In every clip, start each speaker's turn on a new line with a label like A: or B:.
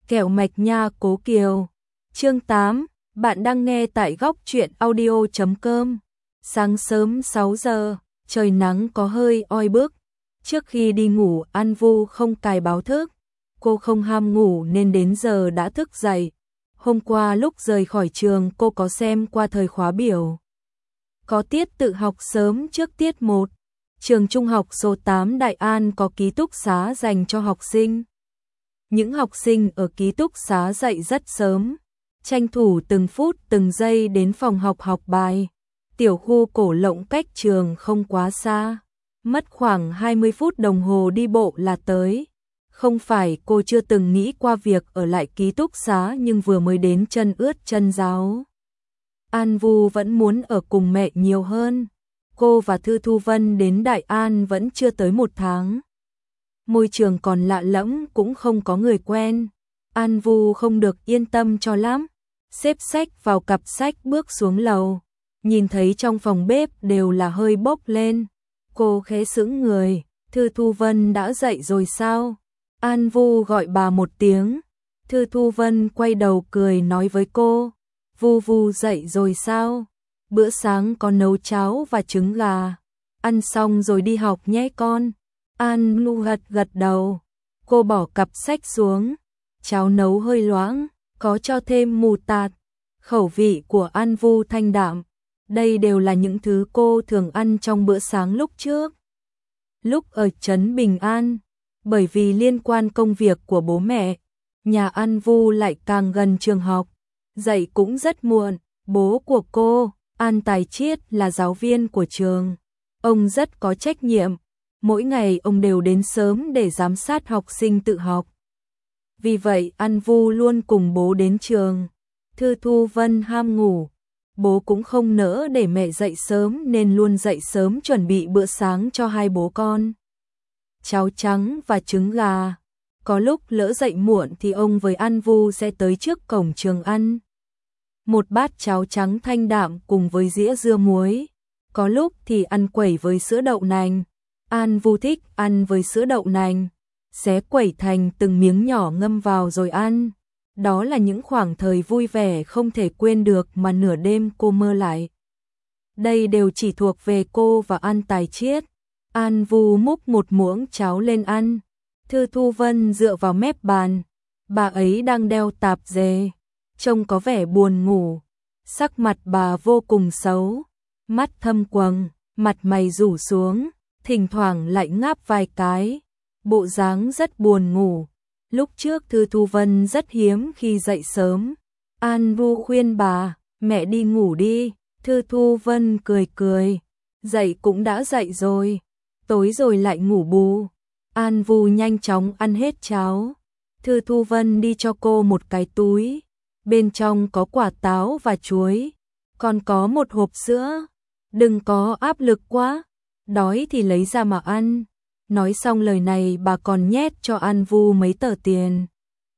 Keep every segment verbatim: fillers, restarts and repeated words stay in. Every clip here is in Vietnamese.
A: Kẹo mạch nha Cố Kiều. Chương tám, bạn đang nghe tại góc truyện audio chấm com. Sáng sớm sáu giờ, trời nắng có hơi oi bức. Trước khi đi ngủ, An Vu không cài báo thức. Cô không ham ngủ nên đến giờ đã thức dậy. Hôm qua lúc rời khỏi trường cô có xem qua thời khóa biểu. Có tiết tự học sớm trước tiết một. Trường trung học số tám Đại An có ký túc xá dành cho học sinh. Những học sinh ở ký túc xá dậy rất sớm, tranh thủ từng phút từng giây đến phòng học học bài. Tiểu khu Cổ Lộng cách trường không quá xa, mất khoảng hai mươi phút đồng hồ đi bộ là tới. Không phải cô chưa từng nghĩ qua việc ở lại ký túc xá, nhưng vừa mới đến chân ướt chân ráo. An Vu vẫn muốn ở cùng mẹ nhiều hơn. Cô và Thư Thu Vân đến Đại An vẫn chưa tới một tháng. Môi trường còn lạ lẫm, cũng không có người quen. An Vu không được yên tâm cho lắm. Xếp sách vào cặp sách bước xuống lầu. Nhìn thấy trong phòng bếp đều là hơi bốc lên. Cô khẽ sững người. Thư Thu Vân đã dậy rồi sao? An Vu gọi bà một tiếng. Thư Thu Vân quay đầu cười nói với cô. Vu Vu dậy rồi sao? Bữa sáng có nấu cháo và trứng gà. Ăn xong rồi đi học nhé con. An Lu gật gật đầu. Cô bỏ cặp sách xuống. Cháo nấu hơi loãng, có cho thêm mù tạt. Khẩu vị của An Vu thanh đạm. Đây đều là những thứ cô thường ăn trong bữa sáng lúc trước. Lúc ở trấn Bình An, bởi vì liên quan công việc của bố mẹ, nhà An Vu lại càng gần trường học. Dậy cũng rất muộn. Bố của cô, An Tài Chiết, là giáo viên của trường. Ông rất có trách nhiệm. Mỗi ngày ông đều đến sớm để giám sát học sinh tự học. Vì vậy An Vu luôn cùng bố đến trường. Thư Thu Vân ham ngủ. Bố cũng không nỡ để mẹ dậy sớm nên luôn dậy sớm chuẩn bị bữa sáng cho hai bố con. Cháo trắng và trứng gà. Có lúc lỡ dậy muộn thì ông với An Vu sẽ tới trước cổng trường ăn. Một bát cháo trắng thanh đạm cùng với dĩa dưa muối. Có lúc thì ăn quẩy với sữa đậu nành. An Vu thích ăn với sữa đậu nành, xé quẩy thành từng miếng nhỏ ngâm vào rồi ăn. Đó là những khoảng thời vui vẻ không thể quên được mà nửa đêm cô mơ lại. Đây đều chỉ thuộc về cô và An Tài Chiết. An Vu múc một muỗng cháo lên ăn. Thư Thu Vân dựa vào mép bàn. Bà ấy đang đeo tạp dề, trông có vẻ buồn ngủ. Sắc mặt bà vô cùng xấu, mắt thâm quầng, mặt mày rủ xuống, thỉnh thoảng lại ngáp vài cái, bộ dáng rất buồn ngủ. Lúc trước Thư Thu Vân rất hiếm khi dậy sớm. An Vu khuyên bà, mẹ đi ngủ đi. Thư Thu Vân cười cười, dậy cũng đã dậy rồi, tối rồi lại ngủ bù. An Vu nhanh chóng ăn hết cháo. Thư Thu Vân đi cho cô một cái túi, bên trong có quả táo và chuối, còn có một hộp sữa. Đừng có áp lực quá, đói thì lấy ra mà ăn. Nói xong lời này bà còn nhét cho An Vu mấy tờ tiền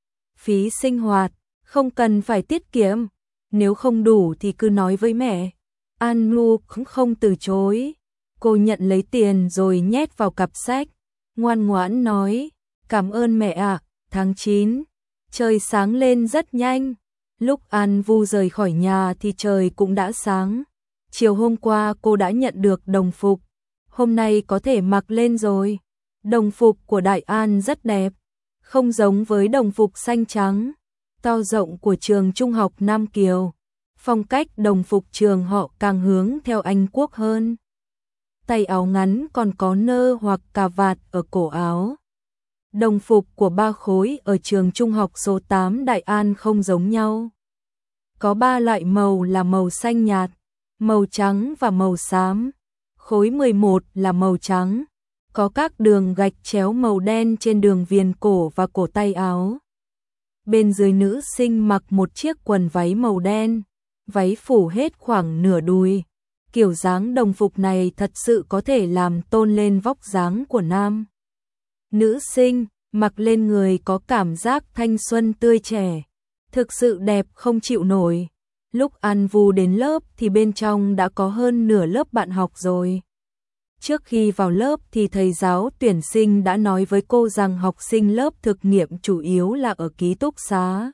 A: phí sinh hoạt, không cần phải tiết kiệm, nếu không đủ thì cứ nói với mẹ. An Vu cũng không từ chối. Cô nhận lấy tiền rồi nhét vào cặp sách, ngoan ngoãn nói, cảm ơn mẹ ạ. Tháng chín, trời sáng lên rất nhanh. Lúc An Vu rời khỏi nhà thì trời cũng đã sáng. Chiều hôm qua cô đã nhận được đồng phục, hôm nay có thể mặc lên rồi. Đồng phục của Đại An rất đẹp, không giống với đồng phục xanh trắng, to rộng của trường trung học Nam Kiều. Phong cách đồng phục trường họ càng hướng theo Anh Quốc hơn. Tay áo ngắn còn có nơ hoặc cà vạt ở cổ áo. Đồng phục của ba khối ở trường trung học số tám Đại An không giống nhau. Có ba loại màu là màu xanh nhạt, màu trắng và màu xám. Khối mười một là màu trắng, có các đường gạch chéo màu đen trên đường viền cổ và cổ tay áo. Bên dưới nữ sinh mặc một chiếc quần váy màu đen, váy phủ hết khoảng nửa đùi. Kiểu dáng đồng phục này thật sự có thể làm tôn lên vóc dáng của nam. Nữ sinh mặc lên người có cảm giác thanh xuân tươi trẻ, thực sự đẹp không chịu nổi. Lúc An Vu đến lớp thì bên trong đã có hơn nửa lớp bạn học rồi. Trước khi vào lớp thì thầy giáo tuyển sinh đã nói với cô rằng học sinh lớp thực nghiệm chủ yếu là ở ký túc xá.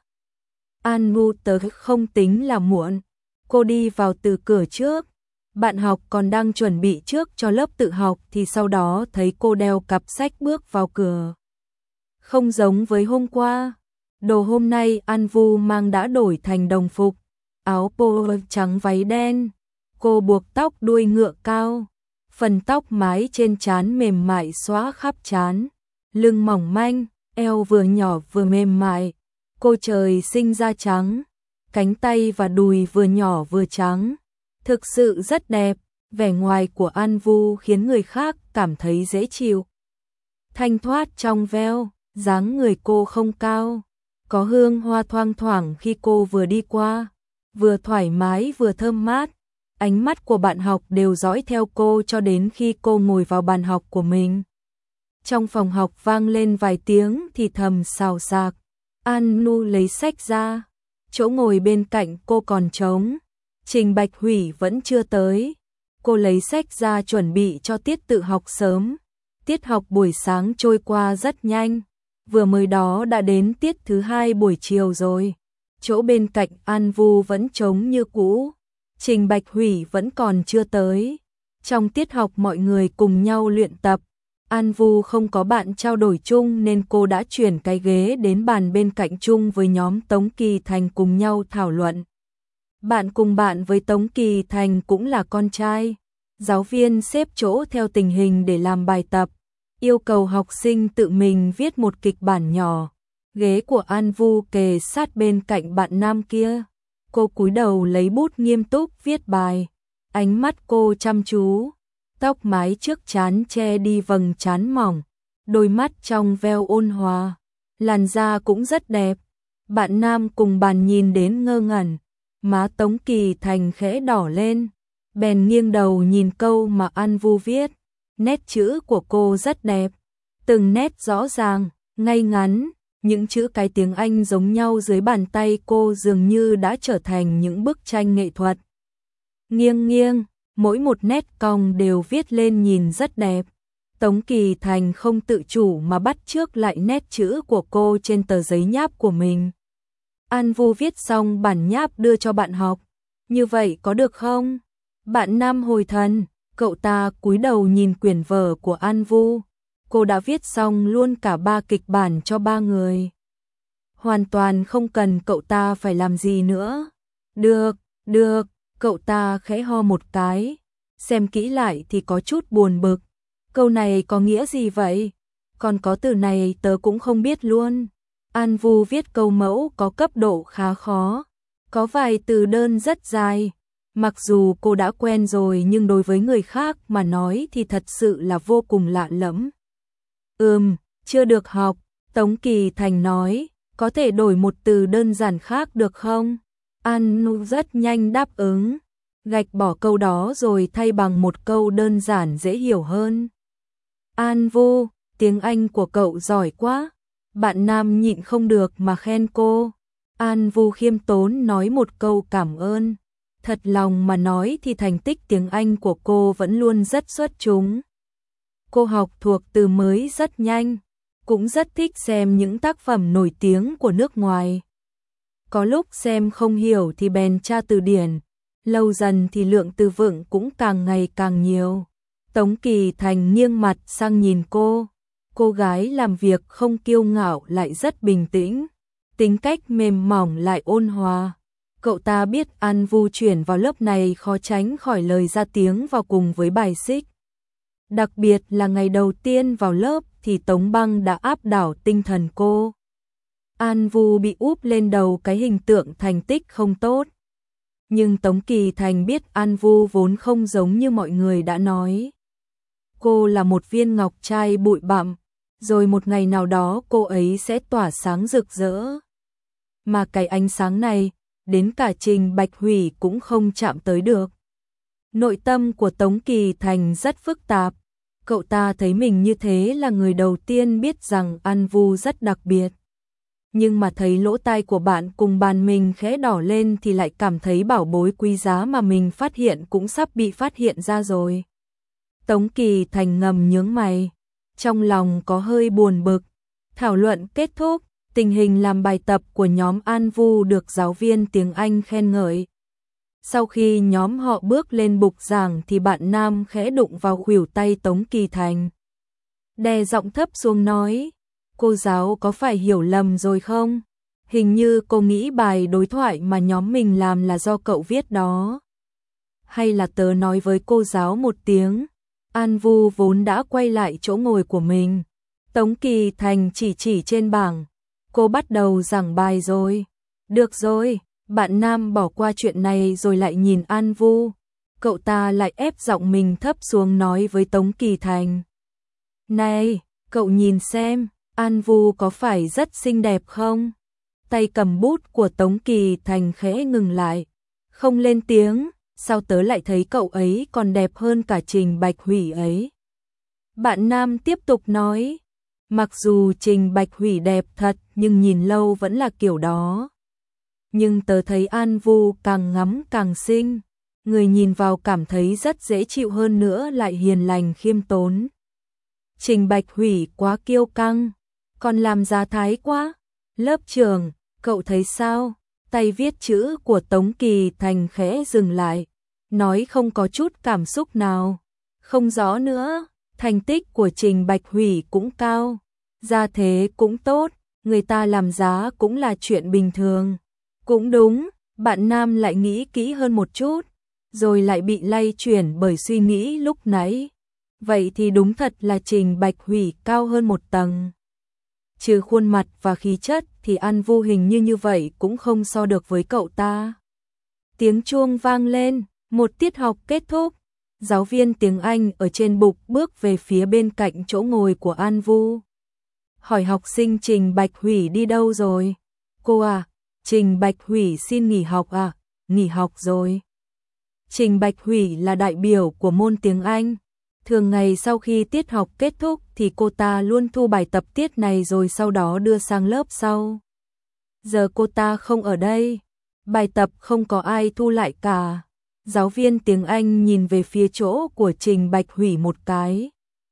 A: An Vu tớ không tính là muộn. Cô đi vào từ cửa trước. Bạn học còn đang chuẩn bị trước cho lớp tự học thì sau đó thấy cô đeo cặp sách bước vào cửa. Không giống với hôm qua. Đồ hôm nay An Vu mang đã đổi thành đồng phục. Áo polo trắng váy đen. Cô buộc tóc đuôi ngựa cao. Phần tóc mái trên trán mềm mại xõa khắp trán. Lưng mỏng manh, eo vừa nhỏ vừa mềm mại. Cô trời sinh da trắng. Cánh tay và đùi vừa nhỏ vừa trắng. Thực sự rất đẹp. Vẻ ngoài của An Vu khiến người khác cảm thấy dễ chịu. Thanh thoát trong veo, dáng người cô không cao. Có hương hoa thoang thoảng khi cô vừa đi qua. Vừa thoải mái vừa thơm mát. Ánh mắt của bạn học đều dõi theo cô cho đến khi cô ngồi vào bàn học của mình. Trong phòng học vang lên vài tiếng thì thầm xào xạc. An Nu lấy sách ra. Chỗ ngồi bên cạnh cô còn trống. Trình Bạch Hủy vẫn chưa tới. Cô lấy sách ra chuẩn bị cho tiết tự học sớm. Tiết học buổi sáng trôi qua rất nhanh. Vừa mới đó đã đến tiết thứ hai buổi chiều rồi. Chỗ bên cạnh An Vu vẫn trống như cũ. Trình Bạch Hủy vẫn còn chưa tới. Trong tiết học mọi người cùng nhau luyện tập. An Vu không có bạn trao đổi chung nên cô đã chuyển cái ghế đến bàn bên cạnh chung với nhóm Tống Kỳ Thành cùng nhau thảo luận. Bạn cùng bạn với Tống Kỳ Thành cũng là con trai. Giáo viên xếp chỗ theo tình hình để làm bài tập. Yêu cầu học sinh tự mình viết một kịch bản nhỏ. Ghế của An Vu kề sát bên cạnh bạn nam kia. Cô cúi đầu lấy bút nghiêm túc viết bài. Ánh mắt cô chăm chú. Tóc mái trước trán che đi vầng trán mỏng. Đôi mắt trong veo ôn hòa. Làn da cũng rất đẹp. Bạn nam cùng bàn nhìn đến ngơ ngẩn. Má Tống Kỳ Thành khẽ đỏ lên. Bèn nghiêng đầu nhìn câu mà An Vu viết. Nét chữ của cô rất đẹp. Từng nét rõ ràng, ngay ngắn. Những chữ cái tiếng Anh giống nhau dưới bàn tay cô dường như đã trở thành những bức tranh nghệ thuật. Nghiêng nghiêng, mỗi một nét cong đều viết lên nhìn rất đẹp. Tống Kỳ Thành không tự chủ mà bắt chước lại nét chữ của cô trên tờ giấy nháp của mình. An Vu viết xong bản nháp đưa cho bạn học. Như vậy có được không? Bạn nam hồi thần, cậu ta cúi đầu nhìn quyển vở của An Vu. Cô đã viết xong luôn cả ba kịch bản cho ba người. Hoàn toàn không cần cậu ta phải làm gì nữa. Được, được, cậu ta khẽ ho một cái. Xem kỹ lại thì có chút buồn bực. Câu này có nghĩa gì vậy? Còn có từ này tớ cũng không biết luôn. An Vu viết câu mẫu có cấp độ khá khó. Có vài từ đơn rất dài. Mặc dù cô đã quen rồi nhưng đối với người khác mà nói thì thật sự là vô cùng lạ lẫm. Ừm, chưa được học, Tống Kỳ Thành nói, có thể đổi một từ đơn giản khác được không? An Nu rất nhanh đáp ứng, gạch bỏ câu đó rồi thay bằng một câu đơn giản dễ hiểu hơn. An Vu, tiếng Anh của cậu giỏi quá. Bạn nam nhịn không được mà khen cô. An Vu khiêm tốn nói một câu cảm ơn. Thật lòng mà nói thì thành tích tiếng Anh của cô vẫn luôn rất xuất chúng. Cô học thuộc từ mới rất nhanh, cũng rất thích xem những tác phẩm nổi tiếng của nước ngoài. Có lúc xem không hiểu thì bèn tra từ điển, lâu dần thì lượng từ vựng cũng càng ngày càng nhiều. Tống Kỳ Thành nghiêng mặt sang nhìn cô. Cô gái làm việc không kiêu ngạo lại rất bình tĩnh, tính cách mềm mỏng lại ôn hòa. Cậu ta biết An Vu chuyển vào lớp này khó tránh khỏi lời ra tiếng vào cùng với bài xích. Đặc biệt là ngày đầu tiên vào lớp thì Tống Băng đã áp đảo tinh thần cô. An Vu bị úp lên đầu cái hình tượng thành tích không tốt. Nhưng Tống Kỳ Thành biết An Vu vốn không giống như mọi người đã nói. Cô là một viên ngọc trai bụi bặm, rồi một ngày nào đó cô ấy sẽ tỏa sáng rực rỡ. Mà cái ánh sáng này, đến cả Trình Bạch Hủy cũng không chạm tới được. Nội tâm của Tống Kỳ Thành rất phức tạp. Cậu ta thấy mình như thế là người đầu tiên biết rằng An Vu rất đặc biệt. Nhưng mà thấy lỗ tai của bạn cùng bàn mình khẽ đỏ lên thì lại cảm thấy bảo bối quý giá mà mình phát hiện cũng sắp bị phát hiện ra rồi. Tống Kỳ Thành ngầm nhướng mày, trong lòng có hơi buồn bực. Thảo luận kết thúc, tình hình làm bài tập của nhóm An Vu được giáo viên tiếng Anh khen ngợi. Sau khi nhóm họ bước lên bục giảng thì bạn nam khẽ đụng vào khuỷu tay Tống Kỳ Thành. Đè giọng thấp xuống nói, cô giáo có phải hiểu lầm rồi không? Hình như cô nghĩ bài đối thoại mà nhóm mình làm là do cậu viết đó. Hay là tớ nói với cô giáo một tiếng? An Vu vốn đã quay lại chỗ ngồi của mình. Tống Kỳ Thành chỉ chỉ trên bảng. Cô bắt đầu giảng bài rồi. Được rồi, bạn nam bỏ qua chuyện này rồi lại nhìn An Vu. Cậu ta lại ép giọng mình thấp xuống nói với Tống Kỳ Thành. Này, cậu nhìn xem, An Vu có phải rất xinh đẹp không? Tay cầm bút của Tống Kỳ Thành khẽ ngừng lại. Không lên tiếng, sao tớ lại thấy cậu ấy còn đẹp hơn cả Trình Bạch Hủy ấy? Bạn nam tiếp tục nói. Mặc dù Trình Bạch Hủy đẹp thật nhưng nhìn lâu vẫn là kiểu đó. Nhưng tớ thấy An Vu càng ngắm càng xinh. Người nhìn vào cảm thấy rất dễ chịu hơn nữa lại hiền lành khiêm tốn. Trình Bạch Hủy quá kiêu căng, còn làm ra thái quá. Lớp trưởng, cậu thấy sao? Tay viết chữ của Tống Kỳ Thành khẽ dừng lại, nói không có chút cảm xúc nào. Không rõ nữa, thành tích của Trình Bạch Hủy cũng cao, gia thế cũng tốt, người ta làm giá cũng là chuyện bình thường. Cũng đúng, bạn nam lại nghĩ kỹ hơn một chút, rồi lại bị lay chuyển bởi suy nghĩ lúc nãy. Vậy thì đúng thật là Trình Bạch Hủy cao hơn một tầng. Trừ khuôn mặt và khí chất thì An Vu hình như như vậy cũng không so được với cậu ta. Tiếng chuông vang lên, một tiết học kết thúc. Giáo viên tiếng Anh ở trên bục bước về phía bên cạnh chỗ ngồi của An Vu. Hỏi học sinh Trình Bạch Hủy đi đâu rồi? Cô à, Trình Bạch Hủy xin nghỉ học à? Nghỉ học rồi. Trình Bạch Hủy là đại biểu của môn tiếng Anh. Thường ngày sau khi tiết học kết thúc thì cô ta luôn thu bài tập tiết này rồi sau đó đưa sang lớp sau. Giờ cô ta không ở đây, bài tập không có ai thu lại cả. Giáo viên tiếng Anh nhìn về phía chỗ của Trình Bạch Hủy một cái.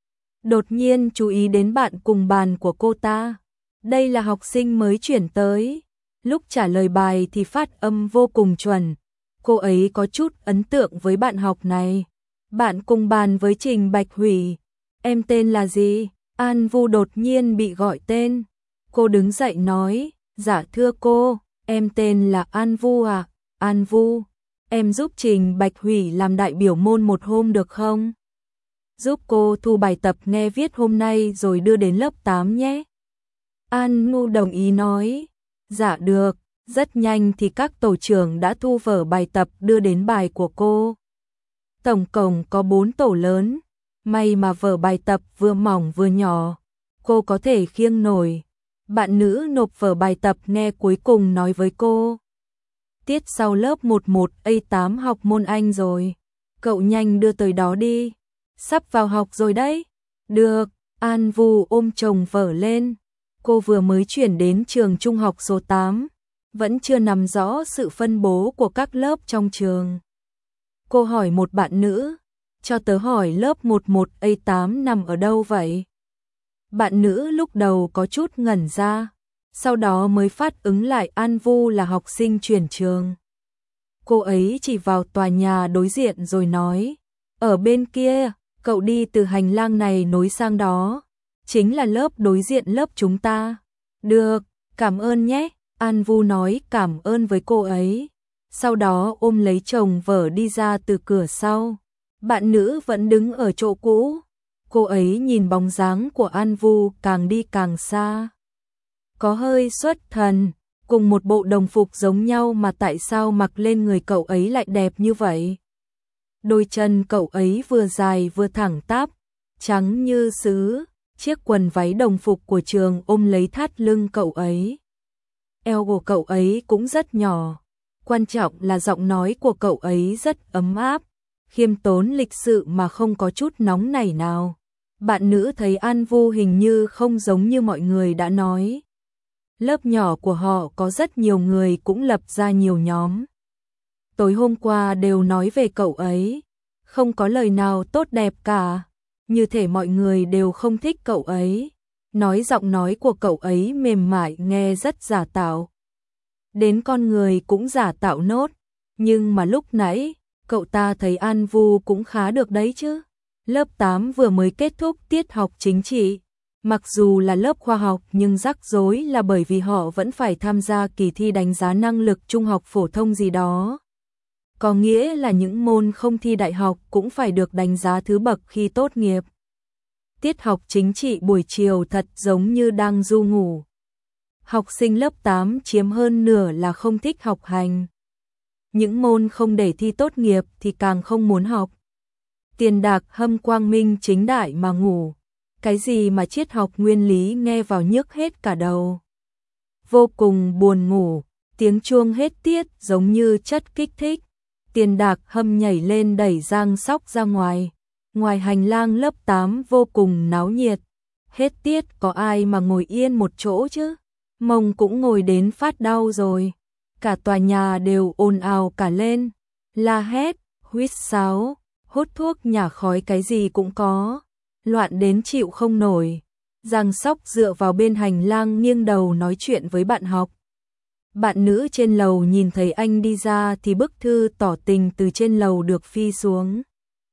A: Đột nhiên chú ý đến bạn cùng bàn của cô ta. Đây là học sinh mới chuyển tới. Lúc trả lời bài thì phát âm vô cùng chuẩn. Cô ấy có chút ấn tượng với bạn học này. Bạn cùng bàn với Trình Bạch Hủy. Em tên là gì? An Vu đột nhiên bị gọi tên. Cô đứng dậy nói, dạ thưa cô, em tên là An Vu à? An Vu, em giúp Trình Bạch Hủy làm đại biểu môn một hôm được không? Giúp cô thu bài tập nghe viết hôm nay rồi đưa đến lớp tám nhé. An Vu đồng ý nói, dạ được, rất nhanh thì các tổ trưởng đã thu vở bài tập đưa đến bài của cô. Tổng cộng có bốn tổ lớn, may mà vở bài tập vừa mỏng vừa nhỏ, cô có thể khiêng nổi. Bạn nữ nộp vở bài tập nghe cuối cùng nói với cô. Tiết sau lớp mười một A tám học môn Anh rồi, cậu nhanh đưa tới đó đi, sắp vào học rồi đấy. Được, An Vu ôm chồng vở lên, cô vừa mới chuyển đến trường trung học số tám, vẫn chưa nắm rõ sự phân bố của các lớp trong trường. Cô hỏi một bạn nữ, cho tớ hỏi lớp mười một A tám nằm ở đâu vậy? Bạn nữ lúc đầu có chút ngẩn ra, sau đó mới phát ứng lại An Vu là học sinh chuyển trường. Cô ấy chỉ vào tòa nhà đối diện rồi nói, ở bên kia, cậu đi từ hành lang này nối sang đó, chính là lớp đối diện lớp chúng ta. Được, cảm ơn nhé, An Vu nói cảm ơn với cô ấy. Sau đó ôm lấy chồng vợ đi ra từ cửa sau. Bạn nữ vẫn đứng ở chỗ cũ. Cô ấy nhìn bóng dáng của An Vu càng đi càng xa. Có hơi xuất thần, cùng một bộ đồng phục giống nhau mà tại sao mặc lên người cậu ấy lại đẹp như vậy? Đôi chân cậu ấy vừa dài vừa thẳng tắp, trắng như sứ, chiếc quần váy đồng phục của trường ôm lấy thắt lưng cậu ấy. Eo của cậu ấy cũng rất nhỏ. Quan trọng là giọng nói của cậu ấy rất ấm áp, khiêm tốn lịch sự mà không có chút nóng nảy nào. Bạn nữ thấy An Vu hình như không giống như mọi người đã nói. Lớp nhỏ của họ có rất nhiều người cũng lập ra nhiều nhóm. Tối hôm qua đều nói về cậu ấy, Không có lời nào tốt đẹp cả, như thể mọi người đều không thích cậu ấy. Nói giọng nói của cậu ấy mềm mại nghe rất giả tạo. Đến con người cũng giả tạo nốt, nhưng mà lúc nãy, cậu ta thấy An Vu cũng khá được đấy chứ. Lớp tám vừa mới kết thúc tiết học chính trị. Mặc dù là lớp khoa học nhưng rắc rối là bởi vì họ vẫn phải tham gia kỳ thi đánh giá năng lực trung học phổ thông gì đó. Có nghĩa là những môn không thi đại học cũng phải được đánh giá thứ bậc khi tốt nghiệp. Tiết học chính trị buổi chiều thật giống như đang du ngủ. Học sinh lớp tám chiếm hơn nửa là không thích học hành. Những môn không để thi tốt nghiệp thì càng không muốn học. Tiền Đạc Hâm quang minh chính đại mà ngủ. Cái gì mà triết học nguyên lý nghe vào nhức hết cả đầu. Vô cùng buồn ngủ, tiếng chuông hết tiết giống như chất kích thích. Tiền Đạc Hâm nhảy lên đẩy Giang Sóc ra ngoài. Ngoài hành lang lớp tám vô cùng náo nhiệt. Hết tiết có ai mà ngồi yên một chỗ chứ? Mông cũng ngồi đến phát đau rồi. Cả tòa nhà đều ồn ào cả lên. La hét, huýt sáo, hút thuốc nhả khói cái gì cũng có. Loạn đến chịu không nổi. Giang Sóc dựa vào bên hành lang nghiêng đầu nói chuyện với bạn học. Bạn nữ trên lầu nhìn thấy anh đi ra thì bức thư tỏ tình từ trên lầu được phi xuống.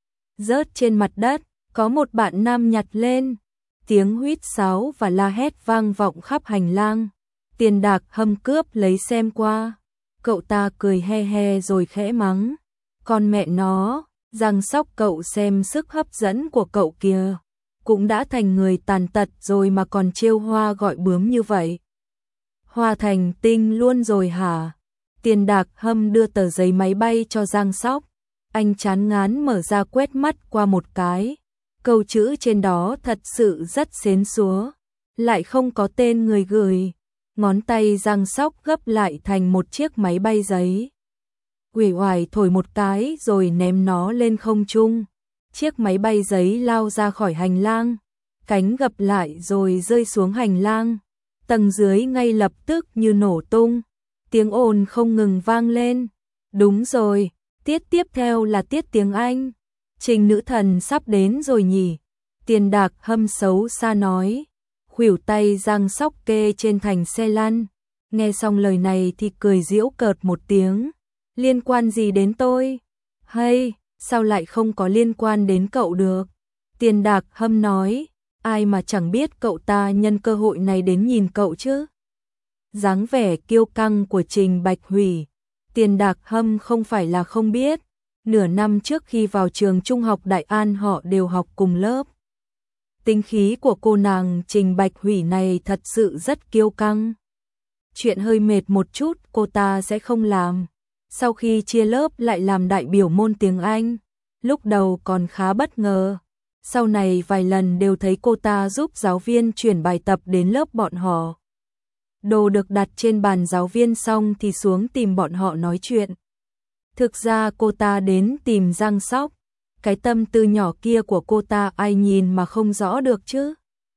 A: Rớt trên mặt đất, có một bạn nam nhặt lên. Tiếng huýt sáo và la hét vang vọng khắp hành lang. Tiền Đạc Hâm cướp lấy xem qua. Cậu ta cười he he rồi khẽ mắng. Con mẹ nó, Giang Sóc cậu xem sức hấp dẫn của cậu kìa. Cũng đã thành người tàn tật rồi mà còn trêu hoa gọi bướm như vậy. Hoa thành tinh luôn rồi hả? Tiền Đạc Hâm đưa tờ giấy máy bay cho Giang Sóc. Anh chán ngán mở ra quét mắt qua một cái. Câu chữ trên đó thật sự rất xến xúa. Lại không có tên người gửi. Ngón tay Giang Sóc gấp lại thành một chiếc máy bay giấy. Uể oải thổi một cái rồi ném nó lên không trung. Chiếc máy bay giấy lao ra khỏi hành lang. Cánh gập lại rồi rơi xuống hành lang. Tầng dưới ngay lập tức như nổ tung. Tiếng ồn không ngừng vang lên. Đúng rồi, tiết tiếp theo là tiết tiếng Anh. Trình nữ thần sắp đến rồi nhỉ? Tiền Đạc Hâm xấu xa nói. Khuỷu tay Giang Sóc kê trên thành xe lăn. Nghe xong lời này thì cười giễu cợt một tiếng. Liên quan gì đến tôi? Hay, sao lại không có liên quan đến cậu được? Tiền Đạc Hâm nói. Ai mà chẳng biết cậu ta nhân cơ hội này đến nhìn cậu chứ? Dáng vẻ kiêu căng của Trình Bạch Hủy. Tiền Đạc Hâm không phải là không biết. Nửa năm trước khi vào trường trung học Đại An họ đều học cùng lớp. Tính khí của cô nàng Trình Bạch Hủy này thật sự rất kiêu căng. Chuyện hơi mệt một chút cô ta sẽ không làm. Sau khi chia lớp lại làm đại biểu môn tiếng Anh. Lúc đầu còn khá bất ngờ. Sau này vài lần đều thấy cô ta giúp giáo viên chuyển bài tập đến lớp bọn họ. Đồ được đặt trên bàn giáo viên xong thì xuống tìm bọn họ nói chuyện. Thực ra cô ta đến tìm Giang Sóc. Cái tâm tư nhỏ kia của cô ta ai nhìn mà không rõ được chứ.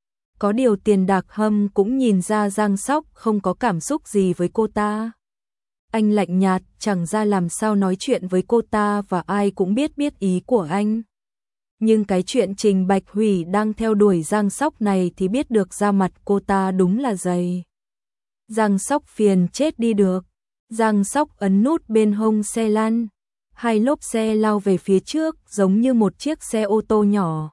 A: Có điều Tiền Đạc Hâm cũng nhìn ra Giang Sóc không có cảm xúc gì với cô ta. Anh lạnh nhạt chẳng ra làm sao nói chuyện với cô ta và ai cũng biết biết ý của anh. Nhưng cái chuyện Trình Bạch Hủy đang theo đuổi Giang Sóc này thì biết được ra mặt cô ta đúng là dày. Giang Sóc phiền chết đi được. Giang Sóc ấn nút bên hông xe lăn. Hai lốp xe lao về phía trước giống như một chiếc xe ô tô nhỏ.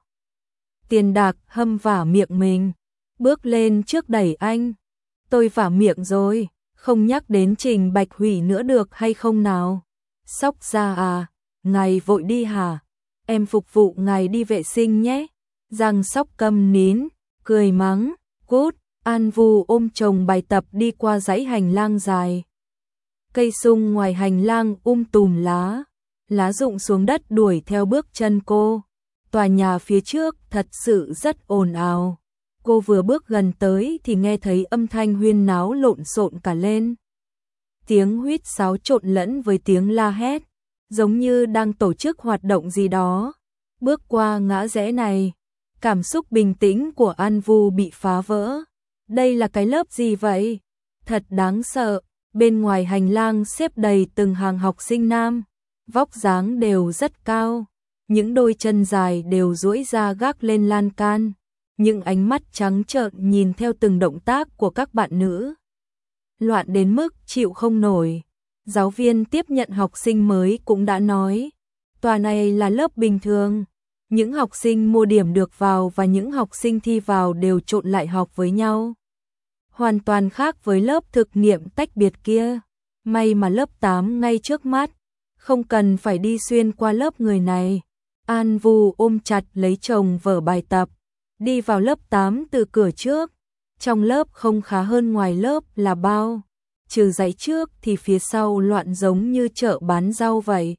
A: Tiền Đạc Hâm vả miệng mình. Bước lên trước đẩy anh. Tôi vả miệng rồi. Không nhắc đến Trình Bạch Hủy nữa được hay không nào? Sóc ra à? Ngài vội đi hả? Em phục vụ ngài đi vệ sinh nhé. Giang Sóc câm nín, cười mắng. Cút. An Vu ôm chồng bài tập đi qua dãy hành lang dài. Cây sung ngoài hành lang um tùm lá. Lá rụng xuống đất đuổi theo bước chân cô. Tòa nhà phía trước thật sự rất ồn ào. Cô vừa bước gần tới thì nghe thấy âm thanh huyên náo lộn xộn cả lên. Tiếng huýt sáo trộn lẫn với tiếng la hét, giống như đang tổ chức hoạt động gì đó. Bước qua ngã rẽ này, cảm xúc bình tĩnh của An Vu bị phá vỡ. Đây là cái lớp gì vậy? Thật đáng sợ. Bên ngoài hành lang xếp đầy từng hàng học sinh nam, vóc dáng đều rất cao, những đôi chân dài đều duỗi ra gác lên lan can, những ánh mắt trắng trợn nhìn theo từng động tác của các bạn nữ. Loạn đến mức chịu không nổi. Giáo viên tiếp nhận học sinh mới cũng đã nói, tòa này là lớp bình thường, những học sinh mua điểm được vào và những học sinh thi vào đều trộn lại học với nhau. Hoàn toàn khác với lớp thực nghiệm tách biệt kia. May mà lớp tám ngay trước mắt, không cần phải đi xuyên qua lớp người này. An Vu ôm chặt lấy chồng vở bài tập, đi vào lớp tám từ cửa trước. Trong lớp không khá hơn ngoài lớp là bao, trừ dãy trước thì phía sau loạn giống như chợ bán rau vậy.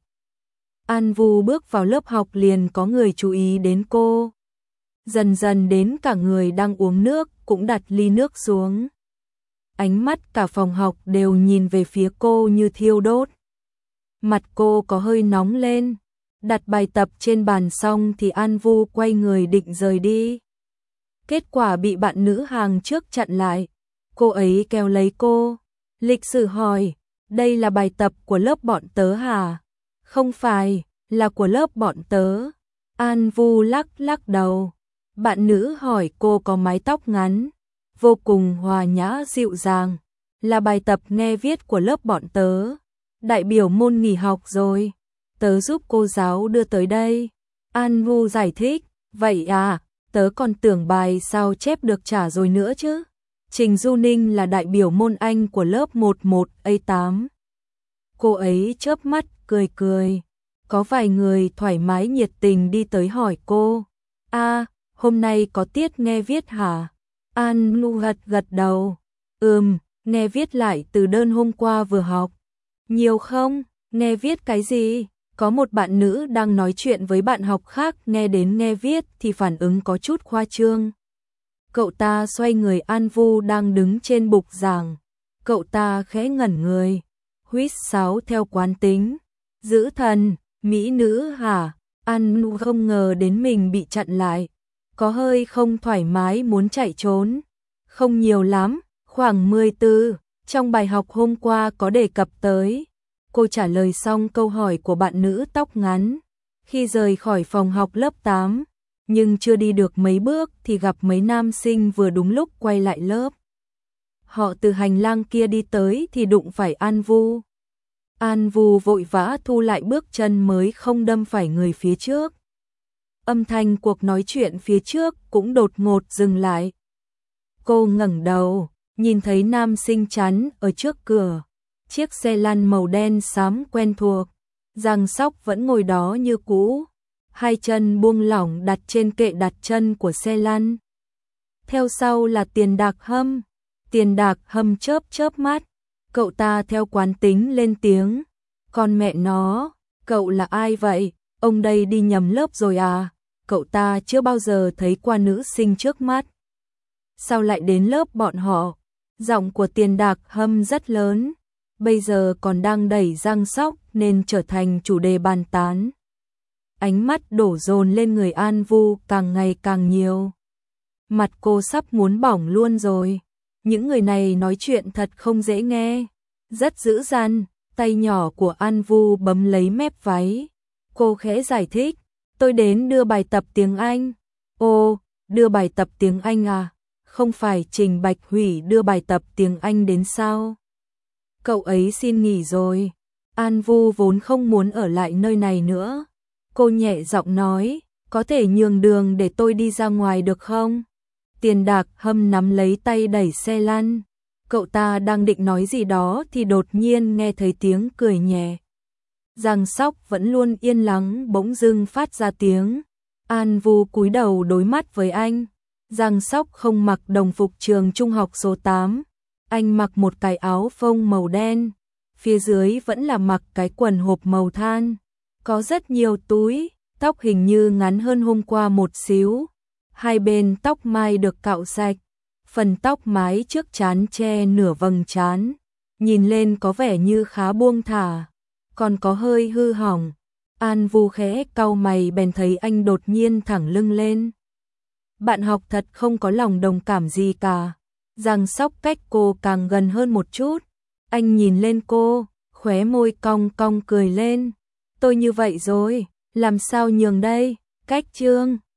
A: An Vu bước vào lớp học liền có người chú ý đến cô. Dần dần đến cả người đang uống nước cũng đặt ly nước xuống. Ánh mắt cả phòng học đều nhìn về phía cô như thiêu đốt. Mặt cô có hơi nóng lên. Đặt bài tập trên bàn xong thì An Vu quay người định rời đi. Kết quả bị bạn nữ hàng trước chặn lại. Cô ấy kéo lấy cô. Lịch sự hỏi, đây là bài tập của lớp bọn tớ hả? Không phải, là của lớp bọn tớ. An Vu lắc lắc đầu. Bạn nữ hỏi cô có mái tóc ngắn, vô cùng hòa nhã dịu dàng. Là bài tập nghe viết của lớp bọn tớ. Đại biểu môn nghỉ học rồi. Tớ giúp cô giáo đưa tới đây. An Vu giải thích, vậy à, tớ còn tưởng bài sao chép được trả rồi nữa chứ. Trình Du Ninh là đại biểu môn Anh của lớp mười một A tám. Cô ấy chớp mắt, cười cười. Có vài người thoải mái nhiệt tình đi tới hỏi cô. À, hôm nay có tiết nghe viết hả? An Vu gật gật đầu. Ừm, nghe viết lại từ đơn hôm qua vừa học. Nhiều không? Nghe viết cái gì? Có một bạn nữ đang nói chuyện với bạn học khác nghe đến nghe viết thì phản ứng có chút khoa trương. Cậu ta xoay người An Vu đang đứng trên bục giảng. Cậu ta khẽ ngẩn người. Huýt sáo theo quán tính. Giữ thần, mỹ nữ hả? An Vu không ngờ đến mình bị chặn lại. Có hơi không thoải mái muốn chạy trốn. Không nhiều lắm, khoảng mười từ. Trong bài học hôm qua có đề cập tới. Cô trả lời xong câu hỏi của bạn nữ tóc ngắn. Khi rời khỏi phòng học lớp tám, nhưng chưa đi được mấy bước thì gặp mấy nam sinh vừa đúng lúc quay lại lớp. Họ từ hành lang kia đi tới thì đụng phải An Vu. An Vu vội vã thu lại bước chân mới không đâm phải người phía trước. Âm thanh cuộc nói chuyện phía trước cũng đột ngột dừng lại. Cô ngẩng đầu, nhìn thấy nam sinh chắn ở trước cửa. Chiếc xe lăn màu đen xám quen thuộc, Giang Sóc vẫn ngồi đó như cũ, hai chân buông lỏng đặt trên kệ đặt chân của xe lăn. Theo sau là Tiền Đạc Hâm, Tiền Đạc Hâm chớp chớp mắt, cậu ta theo quán tính lên tiếng, con mẹ nó, cậu là ai vậy, ông đây đi nhầm lớp rồi à, cậu ta chưa bao giờ thấy qua nữ sinh trước mắt. Sao lại đến lớp bọn họ, giọng của Tiền Đạc Hâm rất lớn. Bây giờ còn đang đẩy Giang Sóc nên trở thành chủ đề bàn tán. Ánh mắt đổ dồn lên người An Vu càng ngày càng nhiều. Mặt cô sắp muốn bỏng luôn rồi. Những người này nói chuyện thật không dễ nghe. Rất dữ dằn, tay nhỏ của An Vu bấm lấy mép váy. Cô khẽ giải thích, tôi đến đưa bài tập tiếng Anh. Ồ, đưa bài tập tiếng Anh à? Không phải Trình Bạch Hủy đưa bài tập tiếng Anh đến sao? Cậu ấy xin nghỉ rồi. An Vu vốn không muốn ở lại nơi này nữa. Cô nhẹ giọng nói, có thể nhường đường để tôi đi ra ngoài được không? Tiền Đạc Hâm nắm lấy tay đẩy xe lăn. Cậu ta đang định nói gì đó thì đột nhiên nghe thấy tiếng cười nhẹ. Giang Sóc vẫn luôn yên lắng bỗng dưng phát ra tiếng. An Vu cúi đầu đối mắt với anh. Giang Sóc không mặc đồng phục trường trung học số tám. Anh mặc một cái áo phông màu đen, phía dưới vẫn là mặc cái quần hộp màu than. Có rất nhiều túi, tóc hình như ngắn hơn hôm qua một xíu. Hai bên tóc mai được cạo sạch, phần tóc mái trước trán che nửa vầng trán. Nhìn lên có vẻ như khá buông thả, còn có hơi hư hỏng. An Vu khẽ cau mày bèn thấy anh đột nhiên thẳng lưng lên. Bạn học thật không có lòng đồng cảm gì cả. Giang Sóc cách cô càng gần hơn một chút. Anh nhìn lên cô, khóe môi cong cong cười lên. Tôi như vậy rồi, Làm sao nhường đây? Cách Trương